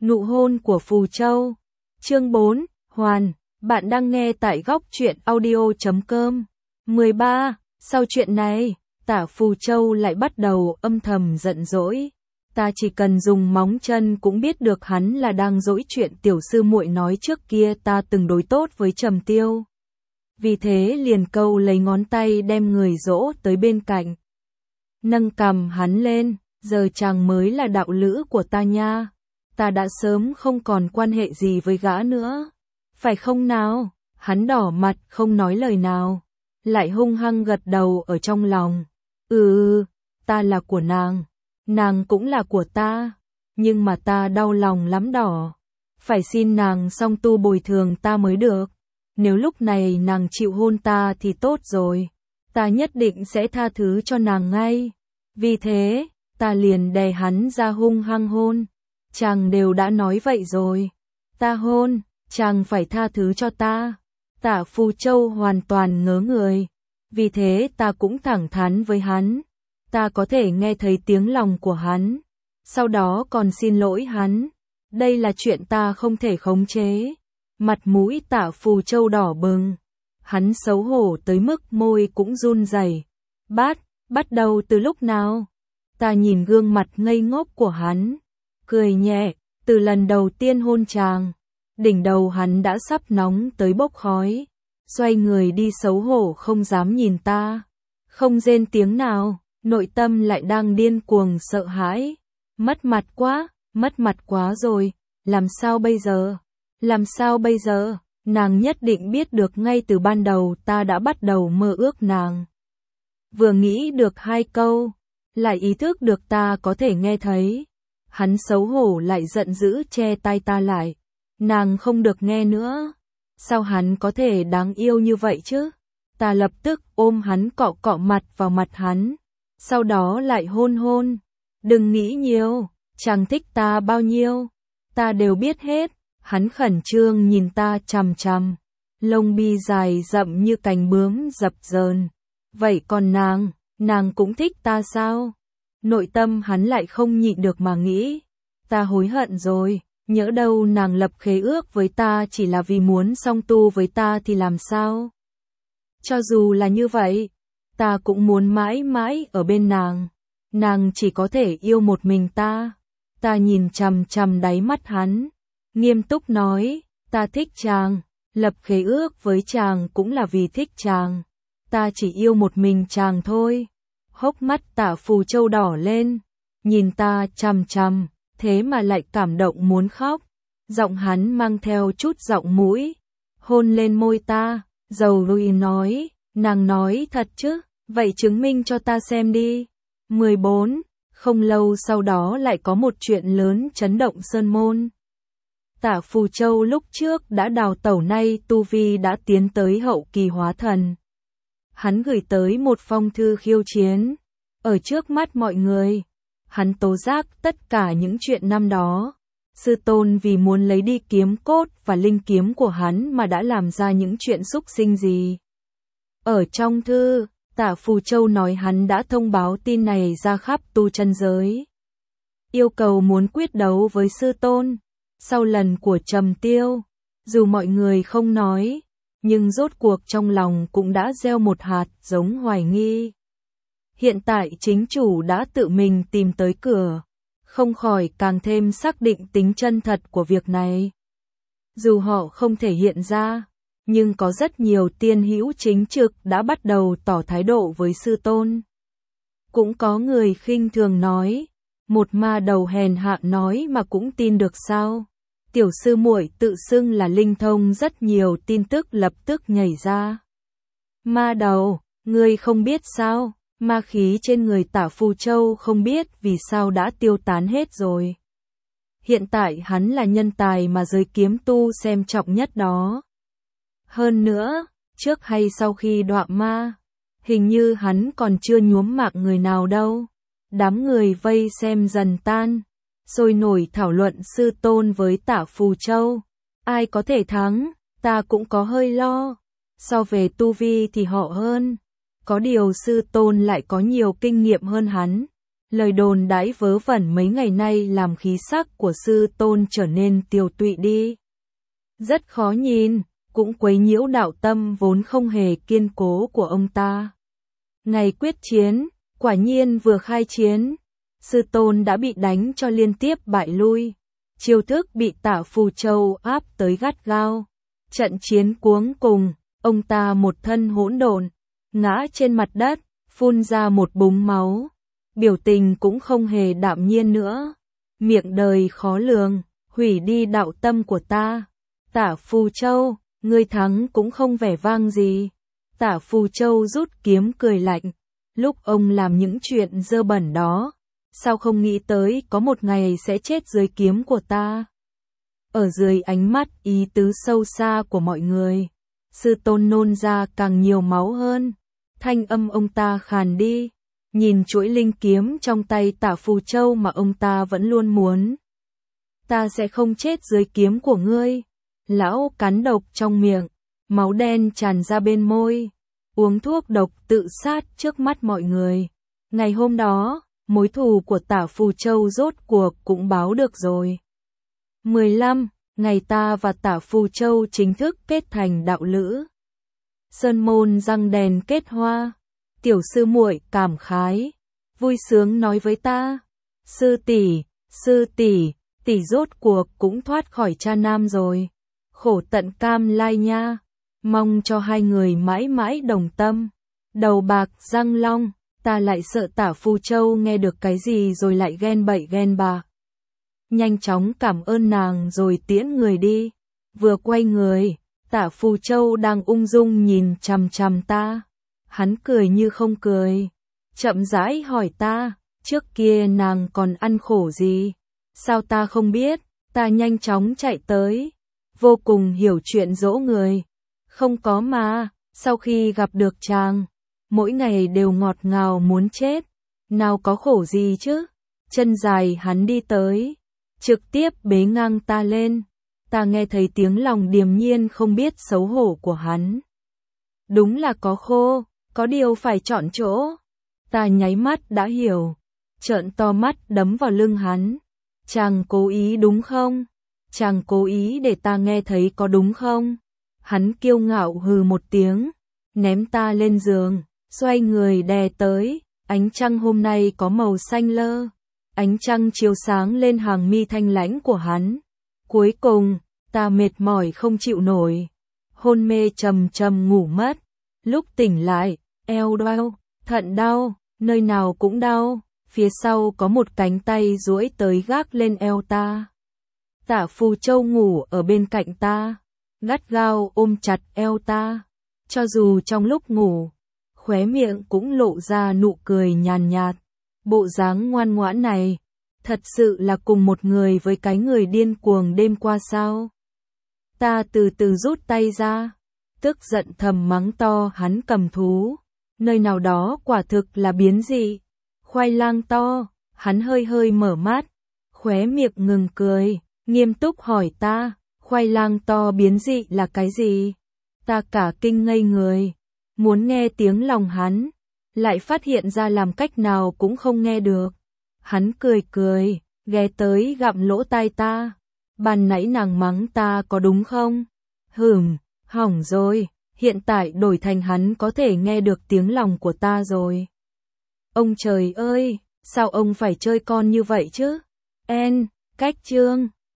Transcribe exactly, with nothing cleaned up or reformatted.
Nụ hôn của Phù Châu. Chương bốn, Hoàn, bạn đang nghe tại góc truyện audio chấm com. mười ba. Sau chuyện này, Tả Phù Châu lại bắt đầu âm thầm giận dỗi. Ta chỉ cần dùng móng chân cũng biết được hắn là đang dỗi chuyện tiểu sư muội nói trước kia ta từng đối tốt với Trầm Tiêu. Vì thế liền câu lấy ngón tay đem người dỗ tới bên cạnh. Nâng cằm hắn lên, giờ chàng mới là đạo lữ của ta nha. Ta đã sớm không còn quan hệ gì với gã nữa. Phải không nào? Hắn đỏ mặt không nói lời nào. Lại hung hăng gật đầu ở trong lòng. Ừ, ta là của nàng. Nàng cũng là của ta. Nhưng mà ta đau lòng lắm đỏ. Phải xin nàng song tu bồi thường ta mới được. Nếu lúc này nàng chịu hôn ta thì tốt rồi. Ta nhất định sẽ tha thứ cho nàng ngay. Vì thế, ta liền đè hắn ra hung hăng hôn. Chàng đều đã nói vậy rồi. Ta hôn, chàng phải tha thứ cho ta. Tả Phù Châu hoàn toàn ngớ người. Vì thế ta cũng thẳng thắn với hắn. Ta có thể nghe thấy tiếng lòng của hắn. Sau đó còn xin lỗi hắn. Đây là chuyện ta không thể khống chế. Mặt mũi Tả Phù Châu đỏ bừng. Hắn xấu hổ tới mức môi cũng run rẩy. Bát, bắt đầu từ lúc nào? Ta nhìn gương mặt ngây ngốc của hắn. Cười nhẹ, từ lần đầu tiên hôn chàng. Đỉnh đầu hắn đã sắp nóng tới bốc khói. Xoay người đi xấu hổ không dám nhìn ta. Không rên tiếng nào, nội tâm lại đang điên cuồng sợ hãi. Mất mặt quá, mất mặt quá rồi, làm sao bây giờ? Làm sao bây giờ? Nàng nhất định biết được ngay từ ban đầu ta đã bắt đầu mơ ước nàng. Vừa nghĩ được hai câu, lại ý thức được ta có thể nghe thấy. Hắn xấu hổ lại giận dữ che tai ta lại. Nàng không được nghe nữa. Sao hắn có thể đáng yêu như vậy chứ? Ta lập tức ôm hắn cọ cọ mặt vào mặt hắn. Sau đó lại hôn hôn. Đừng nghĩ nhiều, chàng thích ta bao nhiêu. Ta đều biết hết. Hắn khẩn trương nhìn ta chằm chằm. Lông mi dài rậm như cánh bướm dập dờn. Vậy còn nàng, nàng cũng thích ta sao? Nội tâm hắn lại không nhịn được mà nghĩ. Ta hối hận rồi, nhỡ đâu nàng lập khế ước với ta chỉ là vì muốn song tu với ta thì làm sao? Cho dù là như vậy, ta cũng muốn mãi mãi ở bên nàng. Nàng chỉ có thể yêu một mình ta. Ta nhìn chằm chằm đáy mắt hắn, nghiêm túc nói, ta thích chàng, lập khế ước với chàng cũng là vì thích chàng. Ta chỉ yêu một mình chàng thôi. Hốc mắt Tả Phù Châu đỏ lên, nhìn ta chằm chằm, thế mà lại cảm động muốn khóc. Giọng hắn mang theo chút giọng mũi, hôn lên môi ta, dầu rùi nói, nàng nói thật chứ, vậy chứng minh cho ta xem đi. mười bốn. Không lâu sau đó lại có một chuyện lớn chấn động Sơn Môn. Tả Phù Châu lúc trước đã đào tẩu, nay tu vi đã tiến tới hậu kỳ hóa thần. Hắn gửi tới một phong thư khiêu chiến. Ở trước mắt mọi người, hắn tố giác tất cả những chuyện năm đó. Sư tôn vì muốn lấy đi kiếm cốt và linh kiếm của hắn mà đã làm ra những chuyện xúc sinh gì. Ở trong thư, Tả Phù Châu nói hắn đã thông báo tin này ra khắp tu chân giới. Yêu cầu muốn quyết đấu với sư tôn. Sau lần của Trầm Tiêu, dù mọi người không nói, nhưng rốt cuộc trong lòng cũng đã gieo một hạt giống hoài nghi. Hiện tại chính chủ đã tự mình tìm tới cửa, không khỏi càng thêm xác định tính chân thật của việc này. Dù họ không thể hiện ra, nhưng có rất nhiều tiên hữu chính trực đã bắt đầu tỏ thái độ với sư tôn. Cũng có người khinh thường nói, một ma đầu hèn hạ nói mà cũng tin được sao? Tiểu sư muội tự xưng là linh thông, rất nhiều tin tức lập tức nhảy ra. Ma đầu, ngươi không biết sao? Ma khí trên người Tả Phù Châu không biết vì sao đã tiêu tán hết rồi. Hiện tại hắn là nhân tài mà giới kiếm tu xem trọng nhất đó. Hơn nữa, trước hay sau khi đọa ma, hình như hắn còn chưa nhuốm mạng người nào đâu. Đám người vây xem dần tan, sôi nổi thảo luận sư tôn với Tả Phù Châu. Ai có thể thắng, ta cũng có hơi lo. So về tu vi thì họ hơn. Có điều sư tôn lại có nhiều kinh nghiệm hơn hắn. Lời đồn đãi vớ vẩn mấy ngày nay làm khí sắc của sư tôn trở nên tiều tụy đi. Rất khó nhìn, cũng quấy nhiễu đạo tâm vốn không hề kiên cố của ông ta. Ngày quyết chiến, quả nhiên vừa khai chiến, sư tôn đã bị đánh cho liên tiếp bại lui. Chiêu thức bị Tả Phù Châu áp tới gắt gao. Trận chiến cuống cùng, ông ta một thân hỗn độn, ngã trên mặt đất, phun ra một búng máu. Biểu tình cũng không hề đạm nhiên nữa. Miệng đời khó lường, hủy đi đạo tâm của ta. Tả Phù Châu, ngươi thắng cũng không vẻ vang gì. Tả Phù Châu rút kiếm cười lạnh. Lúc ông làm những chuyện dơ bẩn đó, sao không nghĩ tới có một ngày sẽ chết dưới kiếm của ta? Ở dưới ánh mắt ý tứ sâu xa của mọi người, sư tôn nôn ra càng nhiều máu hơn. Thanh âm ông ta khàn đi, nhìn chuỗi linh kiếm trong tay Tả Phù Châu mà ông ta vẫn luôn muốn. Ta sẽ không chết dưới kiếm của ngươi. Lão cắn độc trong miệng, máu đen tràn ra bên môi, uống thuốc độc tự sát trước mắt mọi người. Ngày hôm đó, mối thù của Tả Phù Châu rốt cuộc cũng báo được rồi. mười lăm, ngày ta và Tả Phù Châu chính thức kết thành đạo lữ. Sơn môn răng đèn kết hoa, tiểu sư muội cảm khái, vui sướng nói với ta, sư tỷ, sư tỷ, tỷ rốt cuộc cũng thoát khỏi cha nam rồi. Khổ tận cam lai nha, mong cho hai người mãi mãi đồng tâm. Đầu bạc răng long, ta lại sợ Tả Phù Châu nghe được cái gì rồi lại ghen bậy ghen bạc. Nhanh chóng cảm ơn nàng rồi tiễn người đi. Vừa quay người, Tả Phù Châu đang ung dung nhìn chằm chằm ta. Hắn cười như không cười, chậm rãi hỏi ta, trước kia nàng còn ăn khổ gì? Sao ta không biết? Ta nhanh chóng chạy tới, vô cùng hiểu chuyện dỗ người. Không có mà, sau khi gặp được chàng, mỗi ngày đều ngọt ngào muốn chết. Nào có khổ gì chứ? Chân dài hắn đi tới, trực tiếp bế ngang ta lên. Ta nghe thấy tiếng lòng điềm nhiên không biết xấu hổ của hắn. Đúng là có khô, có điều phải chọn chỗ. Ta nháy mắt đã hiểu, trợn to mắt đấm vào lưng hắn. Chàng cố ý đúng không? Chàng cố ý để ta nghe thấy có đúng không? Hắn kiêu ngạo hừ một tiếng, ném ta lên giường, xoay người đè tới. Ánh trăng hôm nay có màu xanh lơ, ánh trăng chiếu sáng lên hàng mi thanh lãnh của hắn. Cuối cùng, ta mệt mỏi không chịu nổi, hôn mê trầm trầm ngủ mất. Lúc tỉnh lại, eo đau, thận đau, nơi nào cũng đau. Phía sau có một cánh tay duỗi tới gác lên eo ta. Tả Phù Châu ngủ ở bên cạnh ta, gắt gao ôm chặt eo ta. Cho dù trong lúc ngủ, khóe miệng cũng lộ ra nụ cười nhàn nhạt. Bộ dáng ngoan ngoãn này, thật sự là cùng một người với cái người điên cuồng đêm qua sao? Ta từ từ rút tay ra, tức giận thầm mắng to hắn cầm thú. Nơi nào đó quả thực là biến dị. Khoai lang to, hắn hơi hơi mở mắt, khóe miệng ngừng cười, nghiêm túc hỏi ta, khoai lang to biến dị là cái gì? Ta cả kinh ngây người, muốn nghe tiếng lòng hắn, lại phát hiện ra làm cách nào cũng không nghe được. Hắn cười cười, ghé tới gặm lỗ tai ta. Ban nãy nàng mắng ta có đúng không? Hửm, hỏng rồi, hiện tại đổi thành hắn có thể nghe được tiếng lòng của ta rồi. Ông trời ơi, sao ông phải chơi con như vậy chứ? En, cách chương